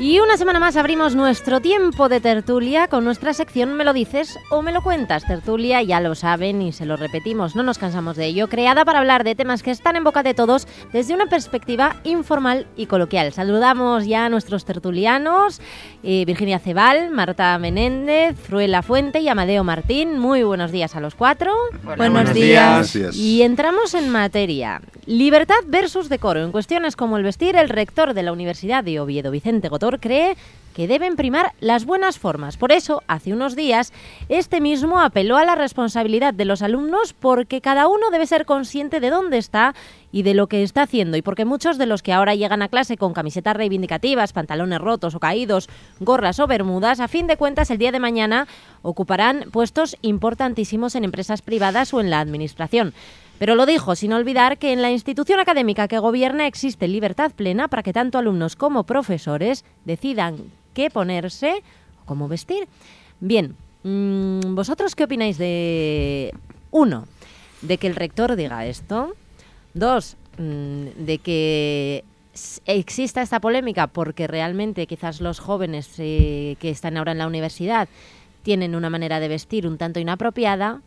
Y una semana más abrimos nuestro tiempo de tertulia con nuestra sección Me lo dices o me lo cuentas. Tertulia, ya lo saben y se lo repetimos, no nos cansamos de ello, creada para hablar de temas que están en boca de todos desde una perspectiva informal y coloquial. Saludamos ya a nuestros tertulianos, Virginia Cebal, Marta Menéndez, Fruela Fuente y Amadeo Martín. Muy buenos días a los cuatro. Buenos días. Y entramos en materia. Libertad versus decoro. En cuestiones como el vestir, el rector de la Universidad de Oviedo, Vicente Gotor, cree que deben primar las buenas formas. Por eso, hace unos días, este mismo apeló a la responsabilidad de los alumnos porque cada uno debe ser consciente de dónde está y de lo que está haciendo. Y porque muchos de los que ahora llegan a clase con camisetas reivindicativas, pantalones rotos o caídos, gorras o bermudas, a fin de cuentas, el día de mañana ocuparán puestos importantísimos en empresas privadas o en la administración. Pero lo dijo sin olvidar que en la institución académica que gobierna existe libertad plena para que tanto alumnos como profesores decidan qué ponerse o cómo vestir. Bien, ¿vosotros qué opináis de, uno, de que el rector diga esto? Dos, de que exista esta polémica porque realmente quizás los jóvenes que están ahora en la universidad tienen una manera de vestir un tanto inapropiada.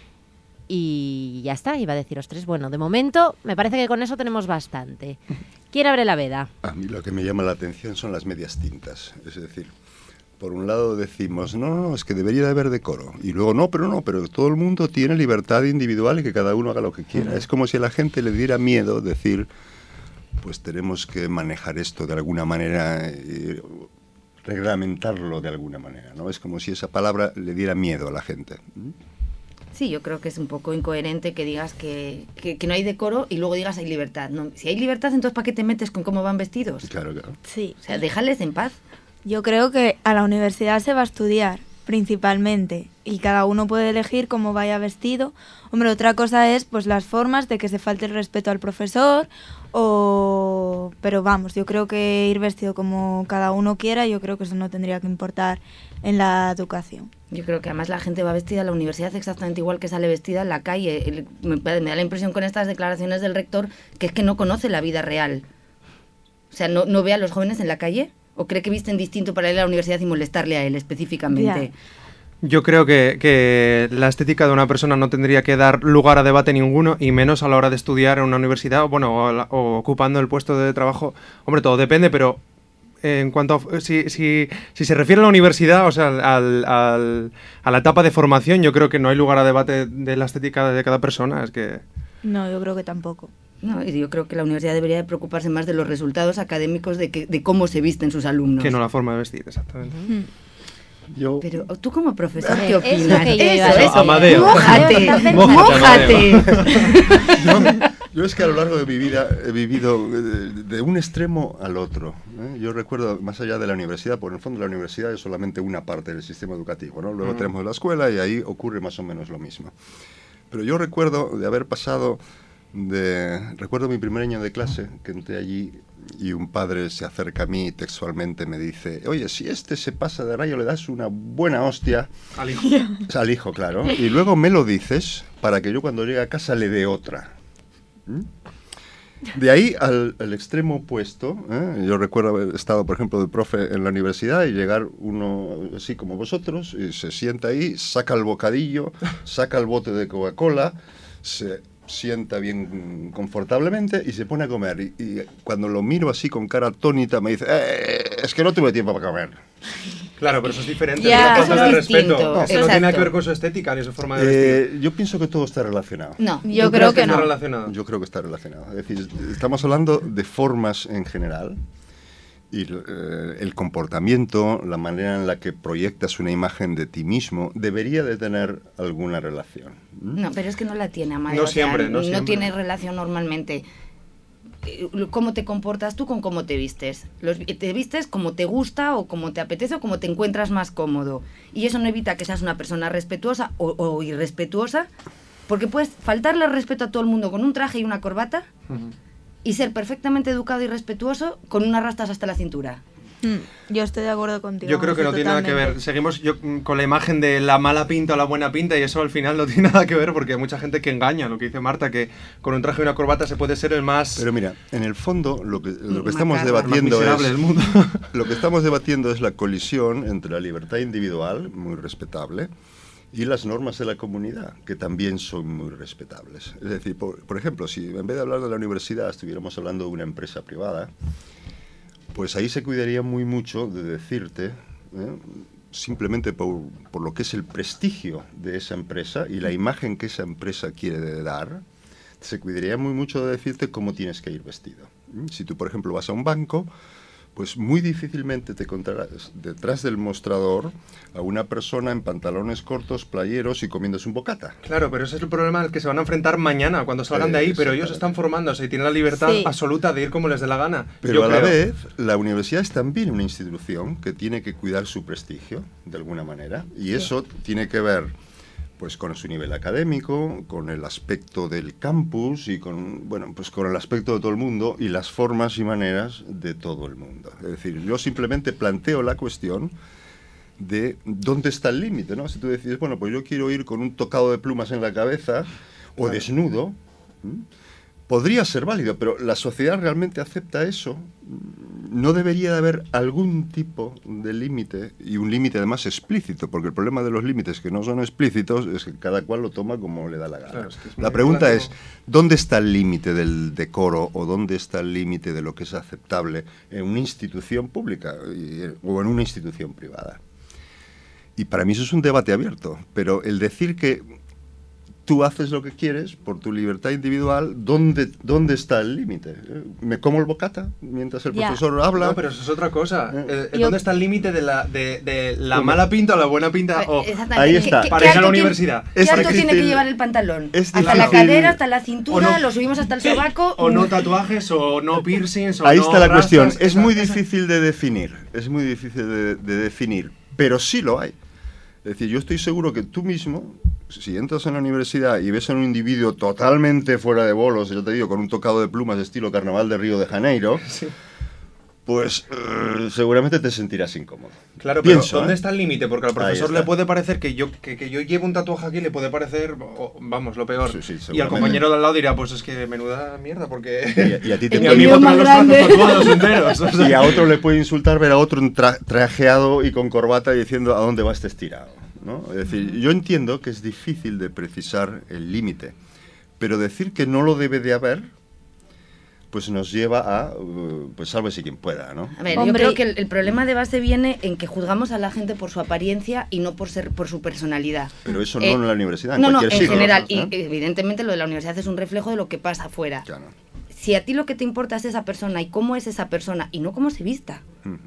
Y ya está, iba a deciros tres. Bueno, de momento me parece que con eso tenemos bastante. ¿Quién abre la veda? A mí lo que me llama la atención son las medias tintas. Es decir, por un lado decimos, no, es que debería de haber decoro. Y luego, pero todo el mundo tiene libertad individual y que cada uno haga lo que quiera. Es como si a la gente le diera miedo decir, pues tenemos que manejar esto de alguna manera, reglamentarlo de alguna manera, ¿no? Es como si esa palabra le diera miedo a la gente. Sí, yo creo que es un poco incoherente que digas que no hay decoro y luego digas hay libertad. No, si hay libertad, entonces ¿para qué te metes con cómo van vestidos? Claro, claro. Sí. O sea, déjales en paz. Yo creo que a la universidad se va a estudiar, principalmente, y cada uno puede elegir cómo vaya vestido. Hombre, otra cosa es pues las formas de que se falte el respeto al profesor, pero vamos, yo creo que ir vestido como cada uno quiera, yo creo que eso no tendría que importar en la educación. Yo creo que además la gente va vestida a la universidad exactamente igual que sale vestida en la calle. Me da la impresión con estas declaraciones del rector que es que no conoce la vida real. O sea, no ve a los jóvenes en la calle o cree que visten distinto para ir a la universidad y molestarle a él específicamente. Ya. Yo creo que la estética de una persona no tendría que dar lugar a debate ninguno, y menos a la hora de estudiar en una universidad o ocupando el puesto de trabajo. Hombre, todo depende, pero en cuanto a, si se refiere a la universidad, o sea, a la etapa de formación, yo creo que no hay lugar a debate de la estética de cada persona. Es que no, yo creo que tampoco. No, y yo creo que la universidad debería de preocuparse más de los resultados académicos de cómo se visten sus alumnos. Que no la forma de vestir, exactamente. Pero tú como profesor, ¿qué opinas? Eso, Amadeo. ¡Mójate! Yo es que a lo largo de mi vida he vivido de un extremo al otro, ¿eh? Yo recuerdo, más allá de la universidad, por en el fondo la universidad es solamente una parte del sistema educativo, ¿no? Luego tenemos la escuela y ahí ocurre más o menos lo mismo. Pero yo recuerdo de haber pasado recuerdo mi primer año de clase, que entré allí y un padre se acerca a mí y textualmente me dice, oye, si este se pasa de rayo le das una buena hostia al hijo. Al hijo, claro, y luego me lo dices para que yo cuando llegue a casa le dé otra. De ahí al extremo opuesto, yo recuerdo haber estado, por ejemplo, de profe en la universidad y llegar uno así como vosotros y se sienta ahí, saca el bocadillo, saca el bote de Coca-Cola, se sienta bien confortablemente y se pone a comer. Y cuando lo miro así con cara atónita me dice, es que no tuve tiempo para comer. Claro, pero eso es diferente. Ya, eso es respeto. distinto. Eso no tiene nada que ver con su estética ni su forma de vestir. Yo pienso que todo está relacionado. No, yo creo que no. Yo creo que está relacionado. Es decir, estamos hablando de formas en general y el comportamiento, la manera en la que proyectas una imagen de ti mismo debería de tener alguna relación. No, pero es que no la tiene, Amadeo. No siempre. No tiene relación normalmente. Cómo te comportas tú con cómo te vistes. Te vistes como te gusta o como te apetece o como te encuentras más cómodo. Y eso no evita que seas una persona respetuosa o irrespetuosa, porque puedes faltarle respeto a todo el mundo con un traje y una corbata y ser perfectamente educado y respetuoso con unas rastas hasta la cintura. Yo estoy de acuerdo contigo. Yo creo que no tiene nada que ver. Seguimos con la imagen de la mala pinta o la buena pinta y eso al final no tiene nada que ver porque hay mucha gente que engaña, lo que dice Marta, que con un traje y una corbata se puede ser el más... Pero mira, en el fondo lo que estamos más debatiendo miserable del mundo. Lo que estamos debatiendo es la colisión entre la libertad individual, muy respetable, y las normas de la comunidad, que también son muy respetables. Es decir, por ejemplo, si en vez de hablar de la universidad estuviéramos hablando de una empresa privada, pues ahí se cuidaría muy mucho de decirte, simplemente por lo que es el prestigio de esa empresa y la imagen que esa empresa quiere dar, se cuidaría muy mucho de decirte cómo tienes que ir vestido. Si tú, por ejemplo, vas a un banco, pues muy difícilmente te encontrarás detrás del mostrador a una persona en pantalones cortos, playeros y comiéndose un bocata. Claro, pero ese es el problema al que se van a enfrentar mañana cuando salgan de ahí, pero ellos están formándose y tienen la libertad absoluta de ir como les dé la gana. Pero a la vez, la universidad es también una institución que tiene que cuidar su prestigio, de alguna manera, y eso tiene que ver pues con su nivel académico, con el aspecto del campus y con el aspecto de todo el mundo y las formas y maneras de todo el mundo. Es decir, yo simplemente planteo la cuestión de dónde está el límite, ¿no? Si tú decides, bueno, pues yo quiero ir con un tocado de plumas en la cabeza o desnudo, podría ser válido, pero ¿la sociedad realmente acepta eso? No debería de haber algún tipo de límite, y un límite además explícito, porque el problema de los límites que no son explícitos es que cada cual lo toma como le da la gana. Claro, la pregunta es, ¿dónde está el límite del decoro o dónde está el límite de lo que es aceptable en una institución pública o en una institución privada? Y para mí eso es un debate abierto, pero el decir que tú haces lo que quieres por tu libertad individual, ¿dónde está el límite? ¿Me como el bocata mientras el profesor habla? No, pero eso es otra cosa. ¿Dónde está el límite de la mala pinta o la buena pinta? Ahí está. Para ir a la universidad. ¿Qué alto tiene que llevar el pantalón? Hasta la cadera, hasta la cintura, lo subimos hasta el sobaco. O no tatuajes, o no piercings, o ahí no está la rastas, cuestión. Es muy difícil de definir. Es muy difícil de definir. Pero sí lo hay. Es decir, yo estoy seguro que tú mismo, si entras en la universidad y ves a un individuo totalmente fuera de bolos, yo te digo, con un tocado de plumas de estilo Carnaval de Río de Janeiro, pues seguramente te sentirás incómodo. Claro, pero ¿dónde está el límite? Porque al profesor le puede parecer que yo llevo un tatuaje aquí, le puede parecer, vamos, lo peor. Y al compañero de al lado dirá, pues es que menuda mierda, porque... Y a ti te a mí me traen los brazos tatuados enteros. O sea. Y a otro le puede insultar ver a otro trajeado y con corbata diciendo a dónde va este estirado, ¿no? Es decir, yo entiendo que es difícil de precisar el límite, pero decir que no lo debe de haber, pues nos lleva a, pues sálvese quien pueda, ¿no? A ver, yo creo que el problema de base viene en que juzgamos a la gente por su apariencia y no por su personalidad. Pero eso no en la universidad, en cualquier sitio. En general, y evidentemente lo de la universidad es un reflejo de lo que pasa afuera. Claro. Si a ti lo que te importa es esa persona y cómo es esa persona y no cómo se vista,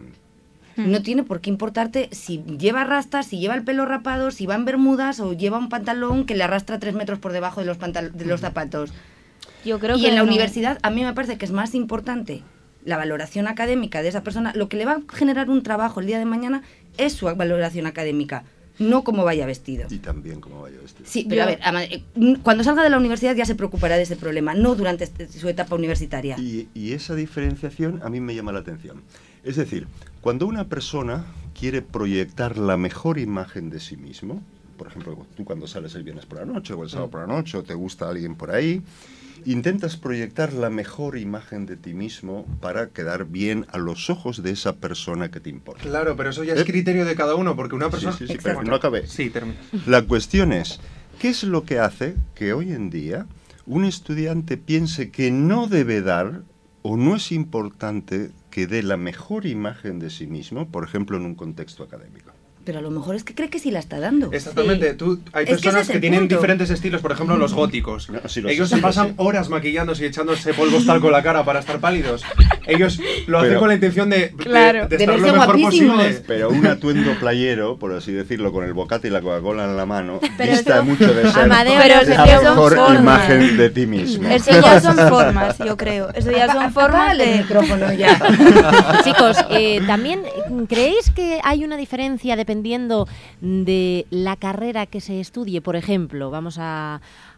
no tiene por qué importarte si lleva rastas, si lleva el pelo rapado, si va en bermudas o lleva un pantalón que le arrastra 3 metros por debajo de los zapatos. Yo creo y que en la universidad a mí me parece que es más importante la valoración académica de esa persona. Lo que le va a generar un trabajo el día de mañana es su valoración académica, no cómo vaya vestido. Y también cómo vaya vestido. Sí, pero a ver, cuando salga de la universidad ya se preocupará de ese problema, no durante su etapa universitaria. Y esa diferenciación a mí me llama la atención. Es decir, cuando una persona quiere proyectar la mejor imagen de sí mismo, por ejemplo, tú cuando sales el viernes por la noche o el sábado por la noche o te gusta alguien por ahí, intentas proyectar la mejor imagen de ti mismo para quedar bien a los ojos de esa persona que te importa. Claro, pero eso ya es criterio de cada uno, porque una persona... Sí, pero no acabé. Sí, termina. La cuestión es, ¿qué es lo que hace que hoy en día un estudiante piense que no debe dar o no es importante que dé la mejor imagen de sí mismo, por ejemplo, en un contexto académico? Pero a lo mejor es que cree que sí la está dando. Exactamente. Hay personas que tienen diferentes estilos, por ejemplo, los góticos. No, ellos se pasan horas maquillándose y echándose polvos talco en la cara para estar pálidos. Ellos lo hacen con la intención de estar lo mejor posible. Pero un atuendo playero, por así decirlo, con el bocata y la Coca-Cola en la mano, dista mucho de ser la mejor imagen de ti mismo. Eso ya son formas, yo creo. Eso ya son formas de micrófono ya. Chicos, ¿también creéis que hay una diferencia dependiendo de la carrera que se estudie? Por ejemplo, vamos a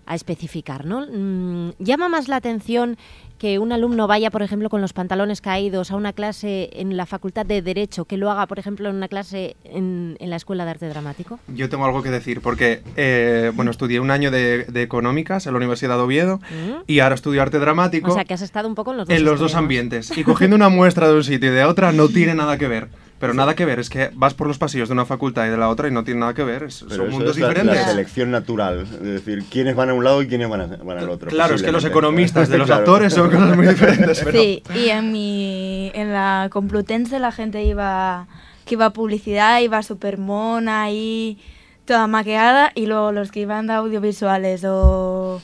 a especificar, ¿no? Llama más la atención que un alumno vaya, por ejemplo, con los pantalones caídos a una clase en la Facultad de Derecho, que lo haga, por ejemplo, en una clase en la Escuela de Arte Dramático. Yo tengo algo que decir, porque estudié un año de Económicas en la Universidad de Oviedo y ahora estudio Arte Dramático. O sea, que has estado un poco en los dos ambientes. Y cogiendo una muestra de un sitio y de otra no tiene nada que ver. Pero nada que ver, es que vas por los pasillos de una facultad y de la otra y no tiene nada que ver, son mundos diferentes. La selección natural, es decir, quiénes van a un lado y quiénes van al otro. Claro, es que los economistas de los actores son cosas muy diferentes. Pero... Sí, y en la Complutense la gente que iba a publicidad, iba súper mona y toda maquillada, y luego los que iban de audiovisuales o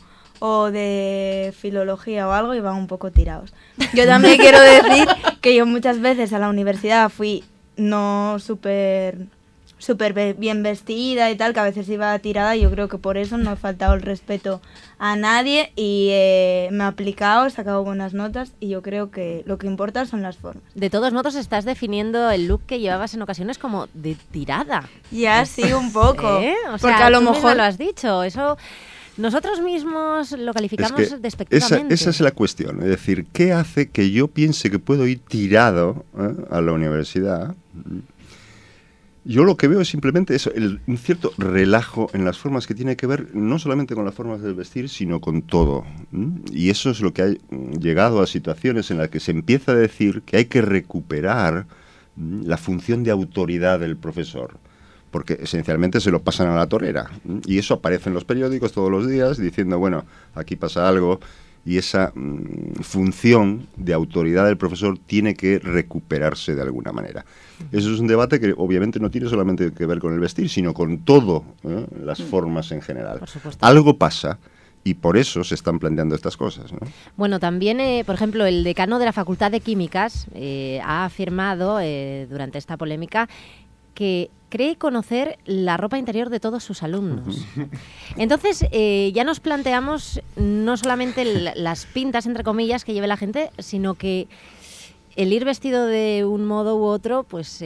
de filología o algo iban un poco tirados. Yo también quiero decir que yo muchas veces a la universidad fui no súper bien vestida y tal, que a veces iba tirada, y yo creo que por eso no he faltado el respeto a nadie y me he aplicado, he sacado buenas notas, y yo creo que lo que importa son las formas. De todos modos, estás definiendo el look que llevabas en ocasiones como de tirada. Ya, sí, un poco. O porque sea, a lo tú mejor lo has dicho, eso... Nosotros mismos lo calificamos es que despectivamente. esa es la cuestión. Es decir, ¿qué hace que yo piense que puedo ir tirado a la universidad? Yo lo que veo es simplemente eso, un cierto relajo en las formas que tiene que ver no solamente con las formas de vestir, sino con todo. Y eso es lo que ha llegado a situaciones en las que se empieza a decir que hay que recuperar la función de autoridad del profesor, porque esencialmente se lo pasan a la torera. Y eso aparece en los periódicos todos los días diciendo, bueno, aquí pasa algo, y esa función de autoridad del profesor tiene que recuperarse de alguna manera. Eso es un debate que obviamente no tiene solamente que ver con el vestir, sino con todo, las formas en general. Por supuesto. Algo pasa. Y por eso se están planteando estas cosas, ¿no? Bueno, también, por ejemplo, el decano de la Facultad de Químicas ha afirmado durante esta polémica que cree conocer la ropa interior de todos sus alumnos. Entonces, ya nos planteamos no solamente las pintas, entre comillas, que lleve la gente, sino que el ir vestido de un modo u otro, pues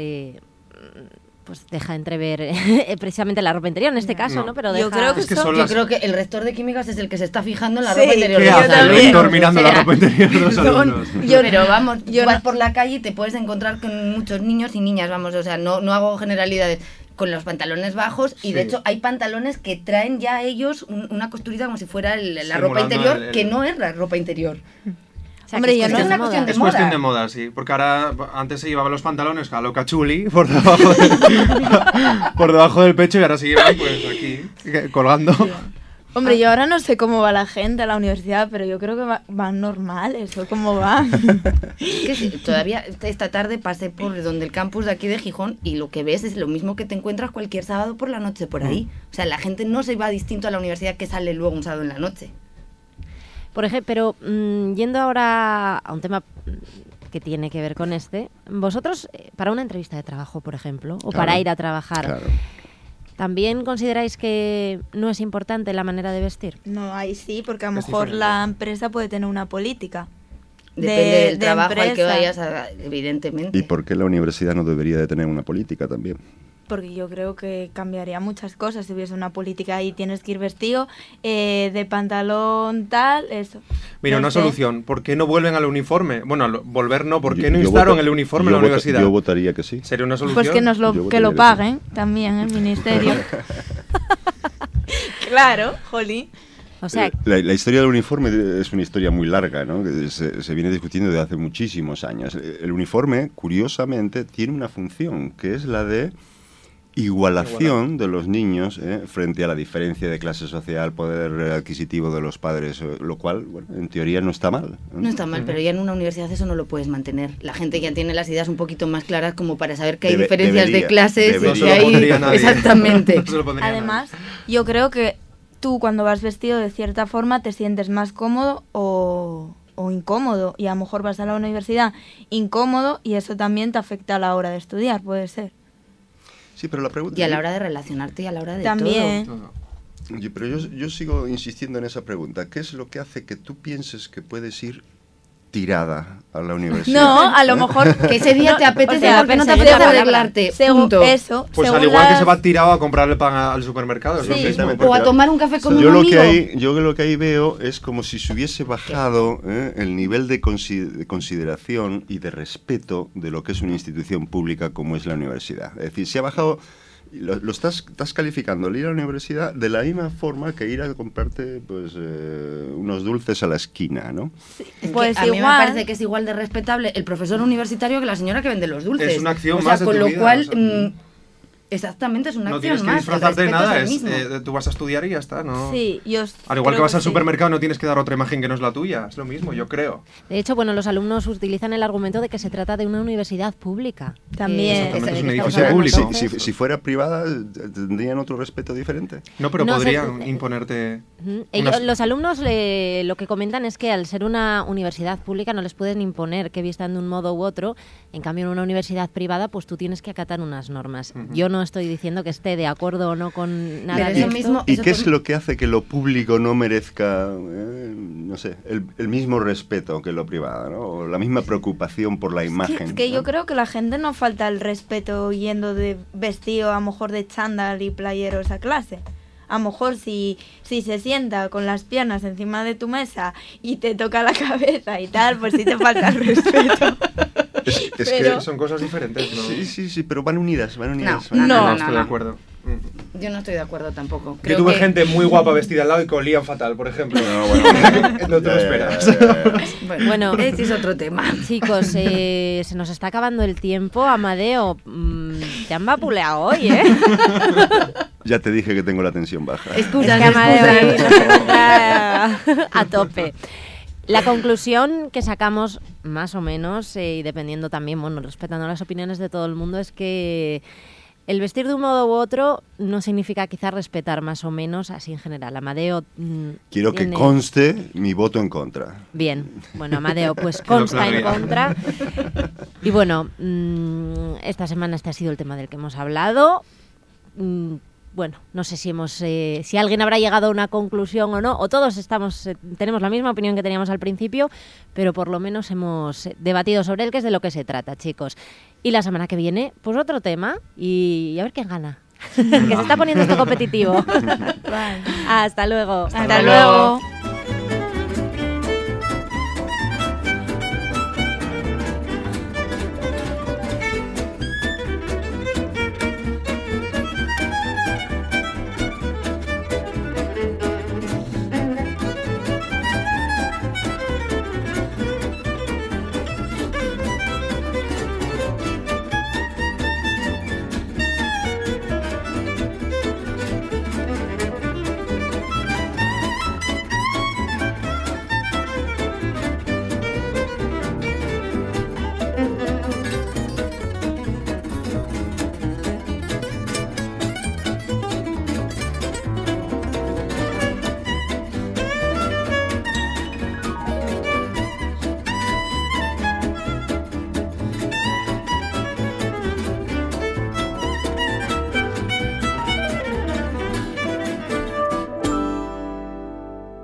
deja entrever precisamente la ropa interior en este caso, ¿no? Pero yo creo que el rector de químicas es el que se está fijando en la sí, ropa interior. ¿Qué hace el rector mirando la ropa interior de los alumnos? Pero vamos, vas por la calle y te puedes encontrar con muchos niños y niñas, vamos, o sea, no hago generalidades, con los pantalones bajos, y de hecho hay pantalones que traen ya ellos una costurita como si fuera la ropa interior, que no es la ropa interior. O sea, hombre, que ya no es una cuestión de Es moda. cuestión de moda, sí. Porque ahora, antes se llevaban los pantalones a lo cachuli por debajo del pecho, y ahora se llevan pues aquí, colgando. Hombre, yo ahora no sé cómo va la gente a la universidad, pero yo creo que van normales, ¿o cómo va? Es que sí, todavía esta tarde pasé por donde el campus de aquí de Gijón, y lo que ves es lo mismo que te encuentras cualquier sábado por la noche por ahí. O sea, la gente no se va distinto a la universidad que sale luego un sábado en la noche. Por ejemplo, pero yendo ahora a un tema que tiene que ver con vosotros, para una entrevista de trabajo, por ejemplo, o para ir a trabajar, Claro. ¿también consideráis que no es importante la manera de vestir? No, ahí sí, porque a lo Es mejor diferente. la empresa puede tener una política. Depende del trabajo al que empresa. vayas, evidentemente. ¿Y por qué la universidad no debería de tener una política también? Porque yo creo que cambiaría muchas cosas si hubiese una política y tienes que ir vestido de pantalón tal, eso. Mira, No una sé. solución. ¿Por qué no vuelven al uniforme? Bueno, volver no. ¿Por qué no Yo instaron vota- el uniforme en yo la vota- universidad? Yo votaría que sí. ¿Sería una solución? Pues que Yo que lo votaría que paguen también el ministerio. Claro, jolí. O sea, La historia del uniforme es una historia muy larga, ¿no? Que se viene discutiendo desde hace muchísimos años. El uniforme, curiosamente, tiene una función, que es la de igualación de los niños frente a la diferencia de clase social, poder adquisitivo de los padres, lo cual, bueno, en teoría no está mal. No está mal, pero ya en una universidad eso no lo puedes mantener. La gente ya tiene las ideas un poquito más claras como para saber que hay diferencias de clases debería. y No que se lo hay... pondría nadie. Exactamente. No se lo pondría Además, yo creo que tú cuando vas vestido de cierta forma te sientes más cómodo o incómodo, y a lo mejor vas a la universidad incómodo y eso también te afecta a la hora de estudiar, puede ser. Sí, pero la pregunta... Y a la hora de relacionarte y a la hora de También. todo. nadie. Pero yo sigo insistiendo en esa pregunta. ¿Qué es lo que hace que tú pienses que puedes ir tirada a la universidad. No, a lo mejor Que ese día te apetece, o sea, porque no te según apetece la arreglarte. según Punto. eso, Pues al según igual que las- se va tirado a comprarle pan al supermercado. Es lo Sí. mismo. Exactamente. O a tomar un café con yo un lo amigo. yo lo que ahí veo es como si se hubiese bajado el nivel de consideración y de respeto de lo que es una institución pública como es la universidad. Es decir, se ha bajado, lo estás calificando el ir a la universidad de la misma forma que ir a comprarte pues unos dulces a la esquina, ¿no? Es que Pues a mí me igual. parece que es igual de respetable el profesor universitario que la señora que vende los dulces. Es una acción o sea, más de con tu lo vida, cual, o sea, exactamente, es una No acción tienes que más. disfrazarte de el respeto nada, es el mismo. tú vas a estudiar y ya está, ¿no? Sí, Al igual que vas al sí. supermercado no tienes que dar otra imagen que no es la tuya, es lo mismo, yo creo. De hecho, bueno, los alumnos utilizan el argumento de que se trata de una universidad pública. También. Que Exactamente, de es un que O estamos edificio sea, hablando público. entonces. si fuera privada, ¿tendrían otro respeto diferente? No, pero No sé, podrían imponerte... Ujú. unas- Los alumnos lo que comentan es que al ser una universidad pública no les pueden imponer que vistan de un modo u otro. En cambio, en una universidad privada, pues tú tienes que acatar unas normas. Yo no estoy diciendo que esté de acuerdo o no con nada Pero de eso esto. mismo- ¿Y eso qué es también- lo que hace que lo público no merezca, no sé, el mismo respeto que lo privado, ¿no? O la misma preocupación por la imagen? Es que ¿no? yo creo que la gente no falta el respeto yendo de vestido, a lo mejor de chándal y playeros a clase. A lo mejor si se sienta con las piernas encima de tu mesa y te toca la cabeza y tal, pues sí te falta el respeto. Es Pero- Son cosas diferentes, ¿no? Sí, pero van unidas, van unidas. No, van no, unidas. Estoy de acuerdo. Yo no estoy de acuerdo tampoco. Yo Creo tuve que- gente muy guapa vestida al lado y que olían fatal, por ejemplo. No, bueno, No te lo ya, esperas. Bueno, Bueno. ese es otro tema. Chicos, se nos está acabando el tiempo. Amadeo, te han vapuleado hoy, ¿eh? Ya te dije que tengo la tensión baja. Excusas, Es que Amadeo ahí excusas. nos encuentra a tope. La conclusión que sacamos, más o menos, y dependiendo también, bueno, respetando las opiniones de todo el mundo, es que el vestir de un modo u otro no significa quizás respetar más o menos, así en general. Amadeo... Quiero que tiene- conste mi voto en contra. Bien, bueno, Amadeo, pues Quedó consta en claro ya. contra. Y bueno, esta semana este ha sido el tema del que hemos hablado. Bueno, no sé si alguien habrá llegado a una conclusión o no, o todos tenemos la misma opinión que teníamos al principio, pero por lo menos hemos debatido sobre él, que es de lo que se trata, chicos. Y la semana que viene, pues otro tema, y a ver quién gana. Que se está poniendo esto competitivo. Vale. Hasta luego. Hasta luego.